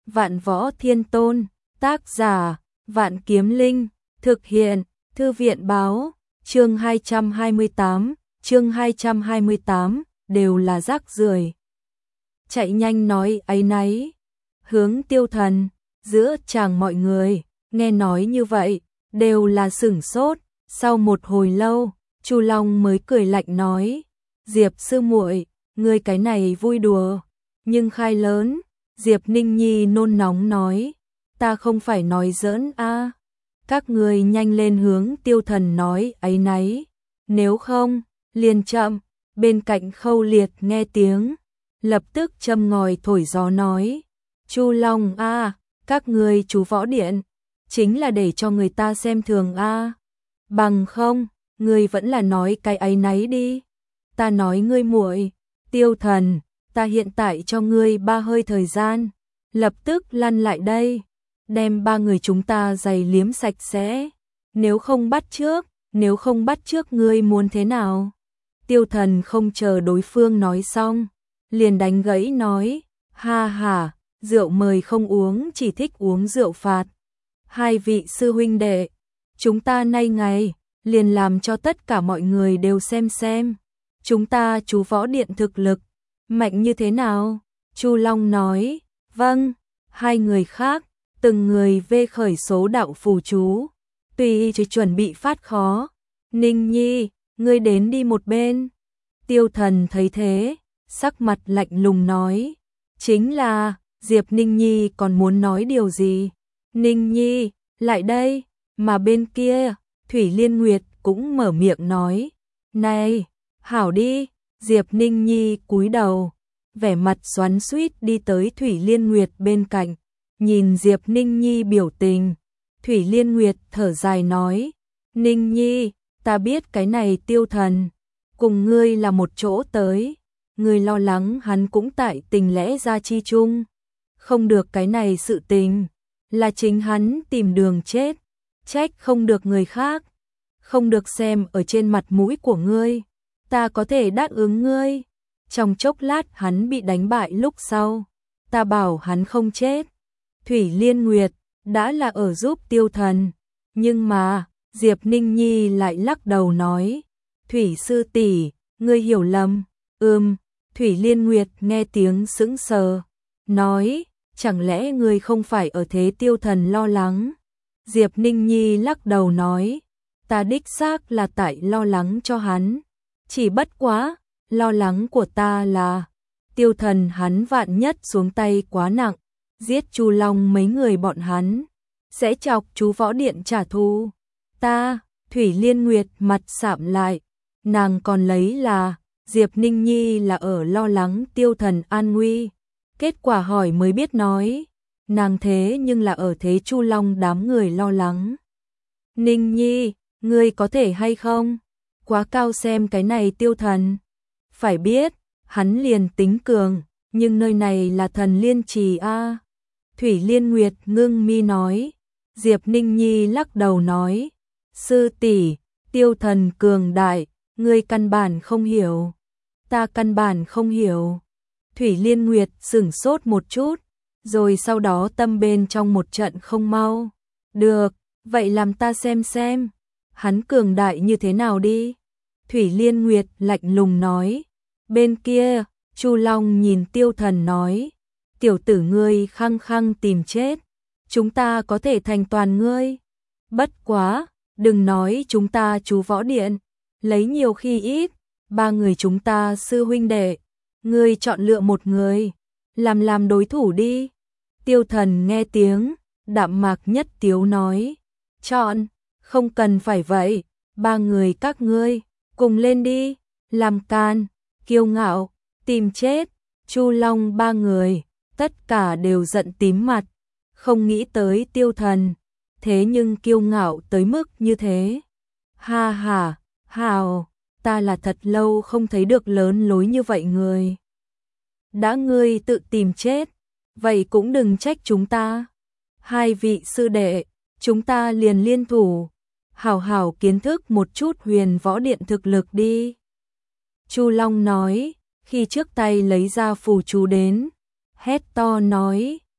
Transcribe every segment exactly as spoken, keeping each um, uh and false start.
Vạn Võ Thiên Tôn, tác giả, Vạn Kiếm Linh, thực hiện, Thư viện báo, chương hai trăm hai mươi tám, chương hai trăm hai mươi tám, đều là rác rưởi. Chạy nhanh nói áy náy, hướng Tiêu Thần, giữa chàng mọi người, nghe nói như vậy, đều là sửng sốt, sau một hồi lâu, Chu Long mới cười lạnh nói, Diệp sư muội, ngươi cái này vui đùa, nhưng khai lớn, Diệp Ninh Nhi nôn nóng nói, ta không phải nói giỡn a, các ngươi nhanh lên hướng Tiêu Thần nói áy náy, nếu không, liền chậm. Bên cạnh Khâu Liệt nghe tiếng, lập tức châm ngòi thổi gió nói, Chu Long a, các ngươi chú võ điện, chính là để cho người ta xem thường a, bằng không, ngươi vẫn là nói cái áy náy đi. Ta nói ngươi muội, Tiêu Thần, ta hiện tại cho ngươi ba hơi thời gian, lập tức lăn lại đây, đem ba người chúng ta giày liếm sạch sẽ, nếu không bắt trước, nếu không bắt trước ngươi muốn thế nào? Tiêu Thần không chờ đối phương nói xong, liền đánh gãy nói, ha ha, rượu mời không uống, chỉ thích uống rượu phạt. Hai vị sư huynh đệ, chúng ta nay ngày, liền làm cho tất cả mọi người đều xem xem, chúng ta chú võ điện thực lực, mạnh như thế nào? Chu Long nói, vâng, hai người khác, từng người vê khởi số đạo phù chú, tùy chỉ chuẩn bị phát khó. Ninh Nhi, ngươi đến đi một bên. Tiêu Thần thấy thế, sắc mặt lạnh lùng nói, chính là, Diệp Ninh Nhi còn muốn nói điều gì? Ninh Nhi, lại đây, mà bên kia, Thủy Liên Nguyệt cũng mở miệng nói, này, hảo đi, Diệp Ninh Nhi cúi đầu, vẻ mặt xoắn xuýt đi tới Thủy Liên Nguyệt bên cạnh, nhìn Diệp Ninh Nhi biểu tình, Thủy Liên Nguyệt thở dài nói, Ninh Nhi, ta biết cái này Tiêu Thần, cùng ngươi là một chỗ tới, ngươi lo lắng hắn cũng tại tình lẽ ra chi chung, không được cái này sự tình, là chính hắn tìm đường chết, trách không được người khác, không được xem ở trên mặt mũi của ngươi, ta có thể đáp ứng ngươi, trong chốc lát hắn bị đánh bại lúc sau, ta bảo hắn không chết. Thủy Liên Nguyệt đã là ở giúp Tiêu Thần, nhưng mà Diệp Ninh Nhi lại lắc đầu nói, Thủy sư tỷ, ngươi hiểu lầm, ừm, Thủy Liên Nguyệt nghe tiếng sững sờ, nói, chẳng lẽ ngươi không phải ở thế Tiêu Thần lo lắng? Diệp Ninh Nhi lắc đầu nói, ta đích xác là tại lo lắng cho hắn, chỉ bất quá, lo lắng của ta là, Tiêu Thần hắn vạn nhất xuống tay quá nặng, giết Chu Long mấy người bọn hắn, sẽ chọc chú võ điện trả thù. Ta, Thủy Liên Nguyệt mặt sạm lại, nàng còn lấy là, Diệp Ninh Nhi là ở lo lắng Tiêu Thần an nguy, kết quả hỏi mới biết nói, nàng thế nhưng là ở thế Chu Long đám người lo lắng. Ninh Nhi, ngươi có thể hay không? Quá cao xem cái này Tiêu Thần. Phải biết, hắn liền tính cường, nhưng nơi này là Thần Liên Trì a. Thủy Liên Nguyệt ngưng mi nói, Diệp Ninh Nhi lắc đầu nói, sư tỷ, Tiêu Thần cường đại, ngươi căn bản không hiểu. Ta căn bản không hiểu. Thủy Liên Nguyệt sửng sốt một chút, rồi sau đó tâm bên trong một trận không mau. Được, vậy làm ta xem xem, hắn cường đại như thế nào đi. Thủy Liên Nguyệt lạnh lùng nói, bên kia, Chu Long nhìn Tiêu Thần nói, tiểu tử ngươi khăng khăng tìm chết, chúng ta có thể thành toàn ngươi. Bất quá, đừng nói chúng ta chú võ điện, lấy nhiều khi ít, ba người chúng ta sư huynh đệ, ngươi chọn lựa một người, làm làm đối thủ đi. Tiêu Thần nghe tiếng, đạm mạc nhất tiếu nói, chọn, không cần phải vậy, ba người các ngươi, cùng lên đi, làm can, kiêu ngạo, tìm chết. Chu Long ba người, tất cả đều giận tím mặt, không nghĩ tới Tiêu Thần, thế nhưng kiêu ngạo tới mức như thế. Ha ha, hào, ta là thật lâu không thấy được lớn lối như vậy người. Đã ngươi tự tìm chết, vậy cũng đừng trách chúng ta. Hai vị sư đệ, chúng ta liền liên thủ, hảo hảo kiến thức một chút Huyền Võ Điện thực lực đi. Chu Long nói, khi trước tay lấy ra phù chú đến, hét to nói,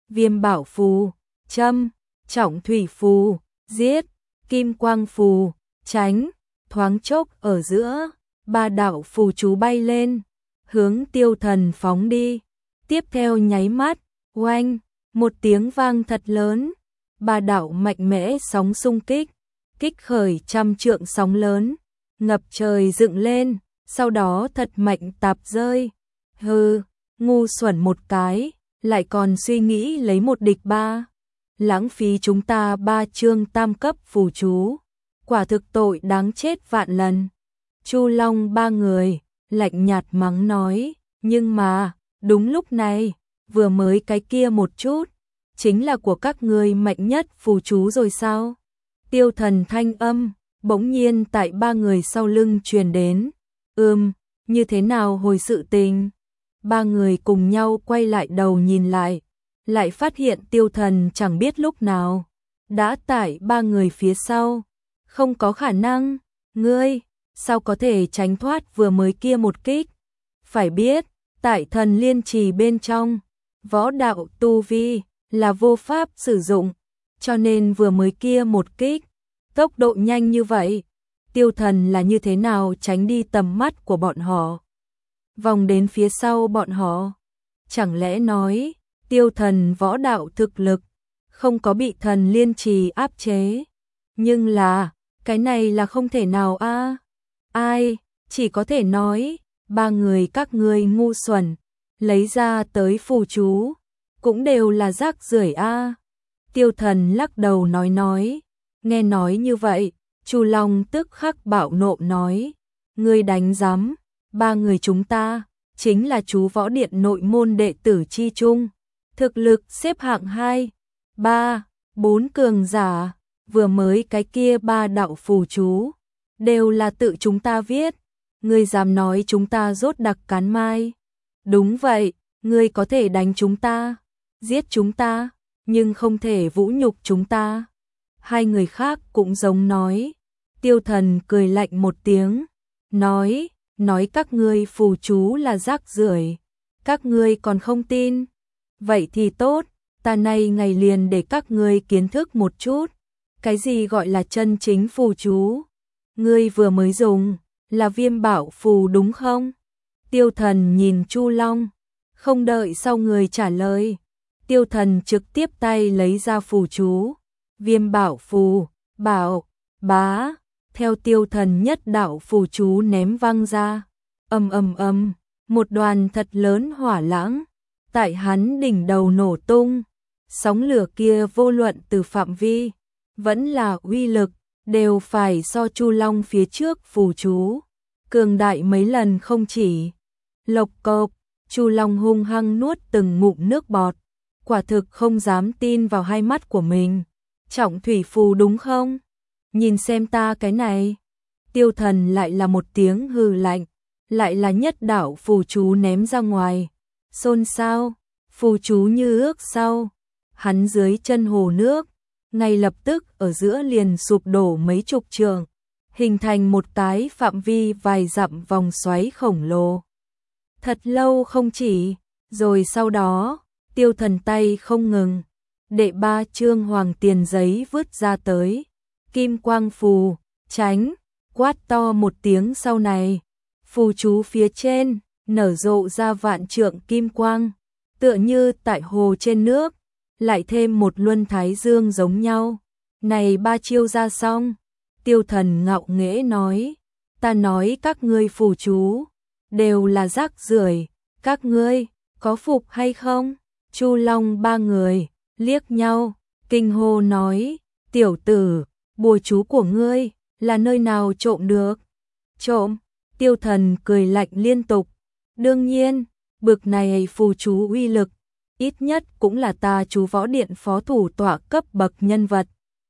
viêm bảo phù, châm, trọng thủy phù, giết, kim quang phù, tránh, thoáng chốc ở giữa, ba đạo phù chú bay lên, hướng Tiêu Thần phóng đi. Tiếp theo nháy mắt, oanh, một tiếng vang thật lớn, ba đạo mạnh mẽ sóng xung kích, kích khởi trăm trượng sóng lớn, ngập trời dựng lên, sau đó thật mạnh tạp rơi. Hừ, ngu xuẩn một cái, lại còn suy nghĩ lấy một địch ba. Lãng phí chúng ta ba chương tam cấp phù chú, quả thực tội đáng chết vạn lần. Chu Long ba người, lạnh nhạt mắng nói, nhưng mà, đúng lúc này, vừa mới cái kia một chút, chính là của các ngươi mạnh nhất phù chú rồi sao? Tiêu Thần thanh âm, bỗng nhiên tại ba người sau lưng truyền đến. Ừm, như thế nào hồi sự tình? Ba người cùng nhau quay lại đầu nhìn lại, lại phát hiện Tiêu Thần chẳng biết lúc nào đã tại ba người phía sau. Không có khả năng, ngươi, sao có thể tránh thoát vừa mới kia một kích? Phải biết, tại Thần Liên Trì bên trong, võ đạo tu vi là vô pháp sử dụng, cho nên vừa mới kia một kích, tốc độ nhanh như vậy, Tiêu Thần là như thế nào tránh đi tầm mắt của bọn họ? Vòng đến phía sau bọn họ, chẳng lẽ nói, Tiêu Thần võ đạo thực lực không có bị Thần Liên Trì áp chế? Nhưng là, cái này là không thể nào a. À? Ai, chỉ có thể nói, ba người các ngươi ngu xuẩn, lấy ra tới phù chú, cũng đều là rác rưởi a. À? Tiêu Thần lắc đầu nói nói, nghe nói như vậy, Chu Long tức khắc bạo nộ nói, ngươi đánh rắm, ba người chúng ta, chính là chú võ điện nội môn đệ tử chi chung, thực lực xếp hạng hai, ba, bốn cường giả, vừa mới cái kia ba đạo phù chú, đều là tự chúng ta viết, ngươi dám nói chúng ta rốt đặc cán mai. Đúng vậy, ngươi có thể đánh chúng ta, giết chúng ta, nhưng không thể vũ nhục chúng ta. Hai người khác cũng giống nói. Tiêu Thần cười lạnh một tiếng, nói, nói các ngươi phù chú là rác rưởi, các ngươi còn không tin. Vậy thì tốt, ta nay ngày liền để các ngươi kiến thức một chút, cái gì gọi là chân chính phù chú. Ngươi vừa mới dùng, là viêm bảo phù đúng không? Tiêu Thần nhìn Chu Long, không đợi sau người trả lời. Tiêu Thần trực tiếp tay lấy ra phù chú, viêm bảo phù, bảo, bá, theo Tiêu Thần nhất đạo phù chú ném văng ra, ầm ầm ầm, một đoàn thật lớn hỏa lãng, tại hắn đỉnh đầu nổ tung, sóng lửa kia vô luận từ phạm vi, vẫn là uy lực, đều phải so Chu Long phía trước phù chú, cường đại mấy lần không chỉ. Lộc cộp, Chu Long hung hăng nuốt từng ngụm nước bọt, quả thực không dám tin vào hai mắt của mình. Trọng thủy phù đúng không? Nhìn xem ta cái này. Tiêu Thần lại là một tiếng hừ lạnh, lại là nhất đạo phù chú ném ra ngoài. Xôn xao, phù chú như ước sau. Hắn dưới chân hồ nước, ngay lập tức ở giữa liền sụp đổ mấy chục trường, hình thành một cái phạm vi vài dặm vòng xoáy khổng lồ. Thật lâu không chỉ, rồi sau đó, Tiêu Thần tay không ngừng, đệ ba chương hoàng tiền giấy vứt ra tới. Kim quang phù, tránh, quát to một tiếng sau này. Phù chú phía trên, nở rộ ra vạn trượng kim quang, tựa như tại hồ trên nước, lại thêm một luân thái dương giống nhau. Này ba chiêu ra xong, Tiêu Thần ngạo nghễ nói, ta nói các ngươi phù chú, đều là rác rưởi, các ngươi, có phục hay không? Chu Long ba người, liếc nhau, kinh hô nói, tiểu tử, bùa chú của ngươi, là nơi nào trộm được? Trộm, Tiêu Thần cười lạnh liên tục, đương nhiên, bực này phù chú uy lực, ít nhất cũng là ta chú võ điện phó thủ tọa cấp bậc nhân vật,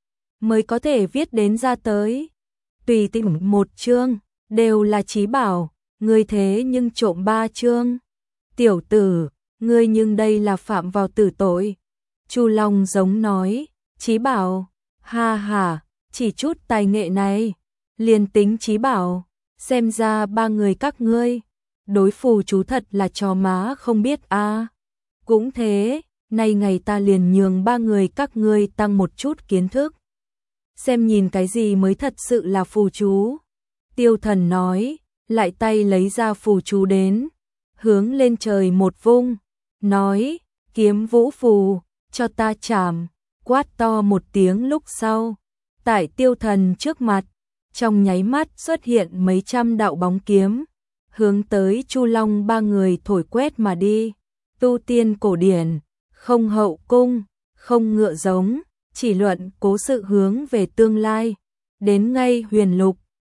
mới có thể viết đến ra tới. Tùy tiện một chương, đều là chí bảo, ngươi thế nhưng trộm ba chương. Tiểu tử, ngươi nhưng đây là phạm vào tử tội. Chu Long giống nói, chí bảo, ha ha, chỉ chút tài nghệ này, liền tính chí bảo, xem ra ba người các ngươi, đối phù chú thật là trò má không biết a. À. Cũng thế, nay ngày ta liền nhường ba người các ngươi tăng một chút kiến thức. Xem nhìn cái gì mới thật sự là phù chú. Tiêu Thần nói, lại tay lấy ra phù chú đến, hướng lên trời một vung, nói, kiếm vũ phù, cho ta chảm, quát to một tiếng lúc sau. Tại Tiêu Thần trước mặt, trong nháy mắt xuất hiện mấy trăm đạo bóng kiếm, hướng tới Chu Long ba người thổi quét mà đi. Tu tiên cổ điển, không hậu cung, không ngựa giống, chỉ luận cố sự hướng về tương lai. Đến ngay huyền lục,